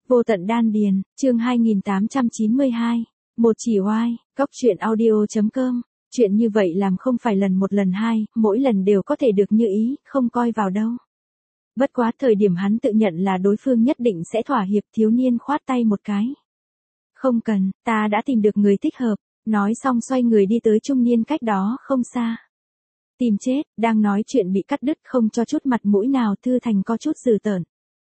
Vô tận đan điền, chương 2892. Một chỉ oai, góc truyện audio.com. Chuyện như vậy làm không phải lần một lần hai, mỗi lần đều có thể được như ý, không coi vào đâu. Bất quá thời điểm hắn tự nhận là đối phương nhất định sẽ thỏa hiệp, thiếu niên khoát tay một cái. Không cần, ta đã tìm được người thích hợp, nói xong xoay người đi tới trung niên cách đó không xa. Tìm chết, đang nói chuyện bị cắt đứt không cho chút mặt mũi nào, Thư Thành có chút dừ tợn.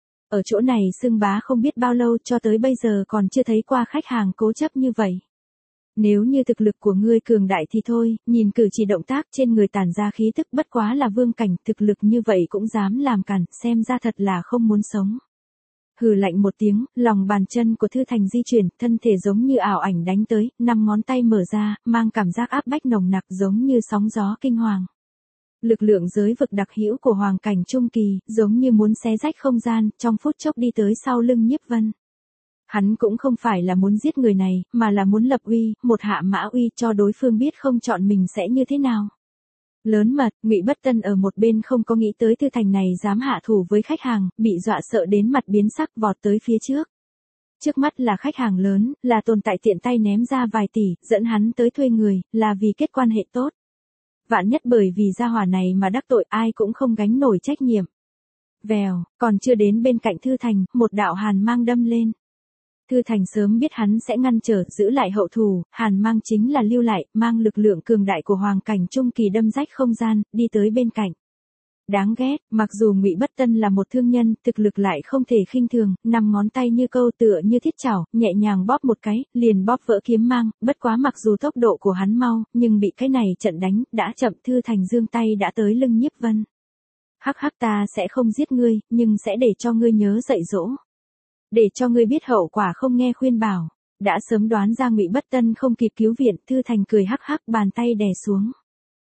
Ở chỗ này xưng bá không biết bao lâu, cho tới bây giờ còn chưa thấy qua khách hàng cố chấp như vậy. Nếu như thực lực của ngươi cường đại thì thôi, nhìn cử chỉ động tác trên người tản ra khí tức bất quá là vương cảnh, thực lực như vậy cũng dám làm cản, xem ra thật là không muốn sống. Hừ lạnh một tiếng, lòng bàn chân của Thư Thành di chuyển, thân thể giống như ảo ảnh đánh tới, 5 ngón tay mở ra, mang cảm giác áp bách nồng nặc giống như sóng gió kinh hoàng. Lực lượng giới vực đặc hữu của hoàng cảnh trung kỳ, giống như muốn xé rách không gian, trong phút chốc đi tới sau lưng Nhiếp Vân. Hắn cũng không phải là muốn giết người này, mà là muốn lập uy, một hạ mã uy cho đối phương biết không chọn mình sẽ như thế nào. Lớn mật, Ngụy Bất Tân ở một bên không có nghĩ tới Thư Thành này dám hạ thủ với khách hàng, bị dọa sợ đến mặt biến sắc vọt tới phía trước. Trước mắt là khách hàng lớn, là tồn tại tiện tay ném ra vài tỷ, dẫn hắn tới thuê người, là vì kết quan hệ tốt. Vạn nhất bởi vì gia hỏa này mà đắc tội ai cũng không gánh nổi trách nhiệm. Vèo, còn chưa đến bên cạnh Thư Thành, một đạo hàn mang đâm lên. Thư Thành sớm biết hắn sẽ ngăn trở, giữ lại hậu thủ, hàn mang chính là lưu lại, mang lực lượng cường đại của hoàng cảnh trung kỳ đâm rách không gian, đi tới bên cạnh. Đáng ghét, mặc dù Ngụy Bất Tân là một thương nhân, thực lực lại không thể khinh thường, 5 ngón tay như câu tựa như thiết chảo, nhẹ nhàng bóp một cái, liền bóp vỡ kiếm mang, bất quá mặc dù tốc độ của hắn mau, nhưng bị cái này trận đánh, đã chậm. Thư Thành giương tay đã tới lưng Nhiếp Vân. Hắc hắc, ta sẽ không giết ngươi, nhưng sẽ để cho ngươi nhớ dạy dỗ. Để cho ngươi biết hậu quả không nghe khuyên bảo. Đã sớm đoán ra Ngụy Bất Tân không kịp cứu viện, Thư Thành cười hắc hắc, bàn tay đè xuống.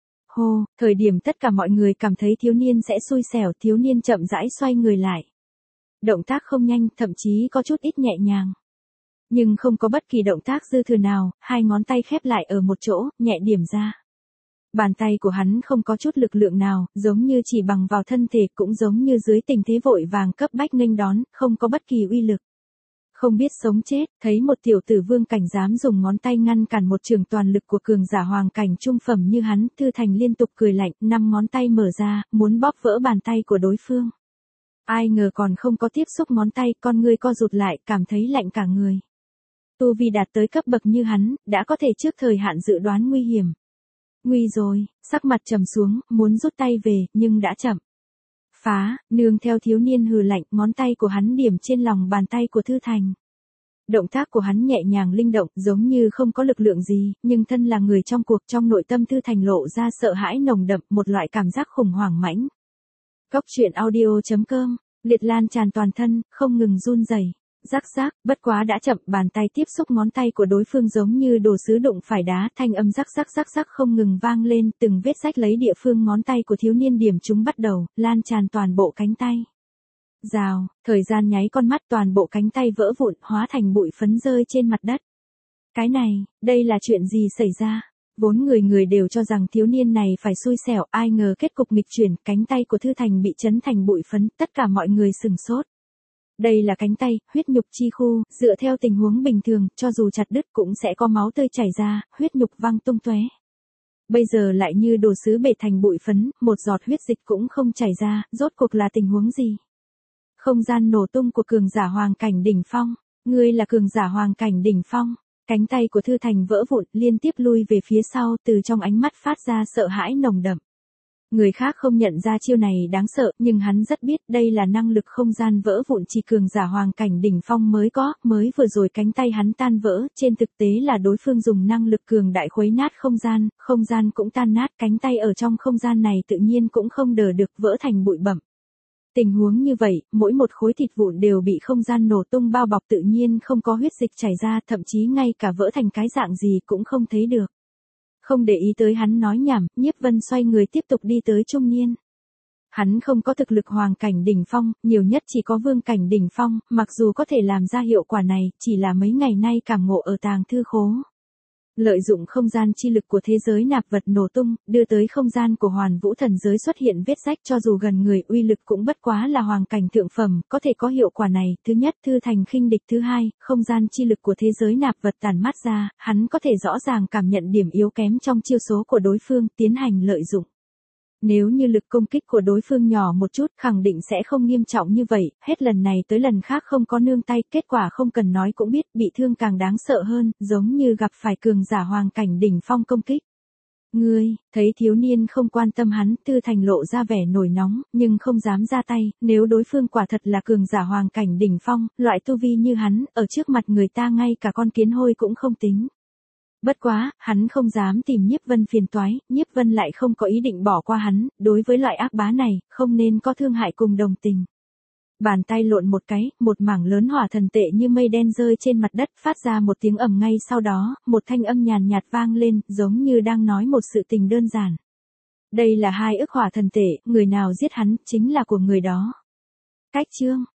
Hô, thời điểm tất cả mọi người cảm thấy thiếu niên sẽ xui xẻo, thiếu niên chậm rãi xoay người lại. Động tác không nhanh, thậm chí có chút ít nhẹ nhàng. Nhưng không có bất kỳ động tác dư thừa nào, 2 ngón tay khép lại ở một chỗ, nhẹ điểm ra. Bàn tay của hắn không có chút lực lượng nào, giống như chỉ bằng vào thân thể, cũng giống như dưới tình thế vội vàng cấp bách nghênh đón, không có bất kỳ uy lực. Không biết sống chết, thấy một tiểu tử vương cảnh dám dùng ngón tay ngăn cản một trường toàn lực của cường giả hoàng cảnh trung phẩm như hắn, Thư Thành liên tục cười lạnh, 5 ngón tay mở ra, muốn bóp vỡ bàn tay của đối phương. Ai ngờ còn không có tiếp xúc ngón tay, con ngươi co rụt lại, cảm thấy lạnh cả người. Tu vi đạt tới cấp bậc như hắn, đã có thể trước thời hạn dự đoán nguy hiểm. Nguy rồi, sắc mặt trầm xuống, muốn rút tay về, nhưng đã chậm. Phá, nương theo thiếu niên hừ lạnh, ngón tay của hắn điểm trên lòng bàn tay của Thư Thành. Động tác của hắn nhẹ nhàng linh động, giống như không có lực lượng gì, nhưng thân là người trong cuộc, trong nội tâm Thư Thành lộ ra sợ hãi nồng đậm, một loại cảm giác khủng hoảng mãnh. Góc truyện audio.com, liệt lan tràn toàn thân, không ngừng run rẩy. Rắc rắc, bất quá đã chậm, bàn tay tiếp xúc ngón tay của đối phương giống như đồ sứ đụng phải đá, thanh âm rắc rắc rắc rắc không ngừng vang lên, từng vết rách lấy địa phương ngón tay của thiếu niên điểm chúng bắt đầu, lan tràn toàn bộ cánh tay. Rào, thời gian nháy con mắt, toàn bộ cánh tay vỡ vụn, hóa thành bụi phấn rơi trên mặt đất. Cái này, đây là chuyện gì xảy ra? Vốn người đều cho rằng thiếu niên này phải xui xẻo, ai ngờ kết cục nghịch chuyển, cánh tay của Thư Thành bị chấn thành bụi phấn, tất cả mọi người sửng sốt. Đây là cánh tay, huyết nhục chi khu, dựa theo tình huống bình thường, cho dù chặt đứt cũng sẽ có máu tươi chảy ra, huyết nhục văng tung tóe. Bây giờ lại như đồ sứ bể thành bụi phấn, một giọt huyết dịch cũng không chảy ra, rốt cuộc là tình huống gì? Không gian nổ tung của cường giả hoàng cảnh đỉnh phong, ngươi là cường giả hoàng cảnh đỉnh phong, cánh tay của Thư Thành vỡ vụn, liên tiếp lui về phía sau, từ trong ánh mắt phát ra sợ hãi nồng đậm. Người khác không nhận ra chiêu này đáng sợ, nhưng hắn rất biết đây là năng lực không gian vỡ vụn chỉ cường giả hoàng cảnh đỉnh phong mới có, mới vừa rồi cánh tay hắn tan vỡ, trên thực tế là đối phương dùng năng lực cường đại khuấy nát không gian cũng tan nát, cánh tay ở trong không gian này tự nhiên cũng không đỡ được, vỡ thành bụi bặm. Tình huống như vậy, mỗi một khối thịt vụn đều bị không gian nổ tung bao bọc, tự nhiên không có huyết dịch chảy ra, thậm chí ngay cả vỡ thành cái dạng gì cũng không thấy được. Không để ý tới hắn nói nhảm, Nhiếp Vân xoay người tiếp tục đi tới trung niên. Hắn không có thực lực hoàng cảnh đỉnh phong, nhiều nhất chỉ có vương cảnh đỉnh phong, mặc dù có thể làm ra hiệu quả này, chỉ là mấy ngày nay cảm ngộ ở tàng thư khố. Lợi dụng không gian chi lực của thế giới nạp vật nổ tung, đưa tới không gian của hoàn vũ thần giới xuất hiện vết rách, cho dù gần người uy lực cũng bất quá là hoàng cảnh thượng phẩm, có thể có hiệu quả này. Thứ nhất, thư thành khinh địch. Thứ hai, không gian chi lực của thế giới nạp vật tản mát ra, hắn có thể rõ ràng cảm nhận điểm yếu kém trong chiêu số của đối phương, tiến hành lợi dụng. Nếu như lực công kích của đối phương nhỏ một chút, khẳng định sẽ không nghiêm trọng như vậy, hết lần này tới lần khác không có nương tay, kết quả không cần nói cũng biết, bị thương càng đáng sợ hơn, giống như gặp phải cường giả hoàng cảnh đỉnh phong công kích. Ngươi, thấy thiếu niên không quan tâm hắn, Tư Thành lộ ra vẻ nổi nóng, nhưng không dám ra tay, nếu đối phương quả thật là cường giả hoàng cảnh đỉnh phong, loại tu vi như hắn, ở trước mặt người ta ngay cả con kiến hôi cũng không tính. Bất quá, hắn không dám tìm Nhiếp Vân phiền toái, Nhiếp Vân lại không có ý định bỏ qua hắn, đối với loại ác bá này, không nên có thương hại cùng đồng tình. Bàn tay lộn một cái, một mảng lớn hỏa thần tệ như mây đen rơi trên mặt đất, phát ra một tiếng ầm ngay sau đó, một thanh âm nhàn nhạt vang lên, giống như đang nói một sự tình đơn giản. Đây là 2 ức hỏa thần tệ, người nào giết hắn, chính là của người đó. Cách chương